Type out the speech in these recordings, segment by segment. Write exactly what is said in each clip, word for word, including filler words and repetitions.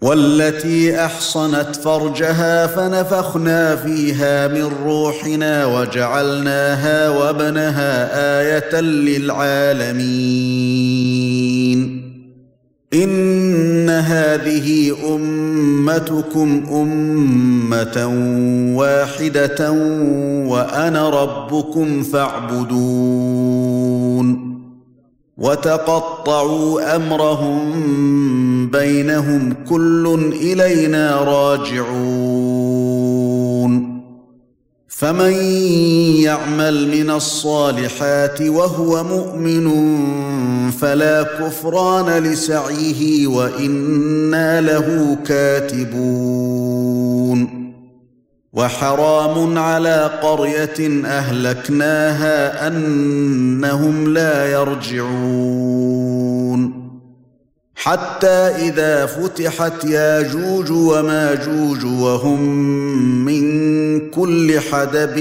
والتي احصنت فرجها فنفخنا فيها من روحنا وجعلناها وابنها آية للعالمين إن هذه أمتكم أمة واحدة وأنا ربكم فاعبدون وتقطعوا أمرهم بينهم كل إلينا راجعون فمن يعمل من الصالحات وهو مؤمن فلا كفران لسعيه وإنا له كاتبون وحرام على قرية أهلكناها أنهم لا يرجعون حتى إذا فتحت ياجوج وماجوج وهم من كل حدب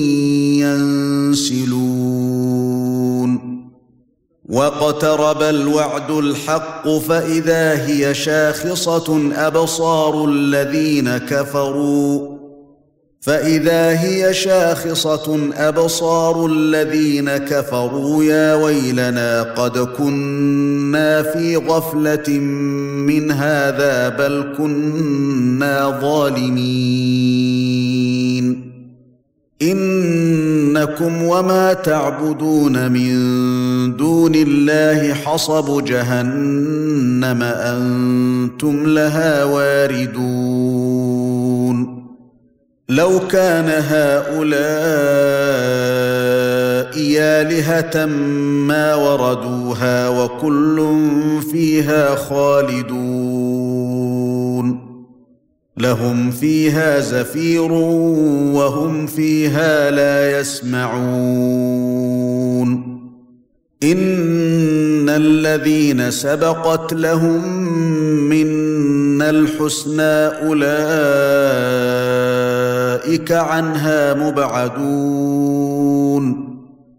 ينسلون واقترب الوعد الحق فإذا هي شاخصة أبصار الذين كفروا فإذا هي شاخصة أبصار الذين كفروا يا ويلنا قد كنا في غفلة من هذا بل كنا ظالمين إنكم وما تعبدون من دون الله حصب جهنم أنتم لها واردون لو كان هؤلاء آلهة ما وردوها وكل فيها خالدون لهم فيها زفير وهم فيها لا يسمعون إن الذين سبقت لهم منا الحسنى أولئك عنها مبعدون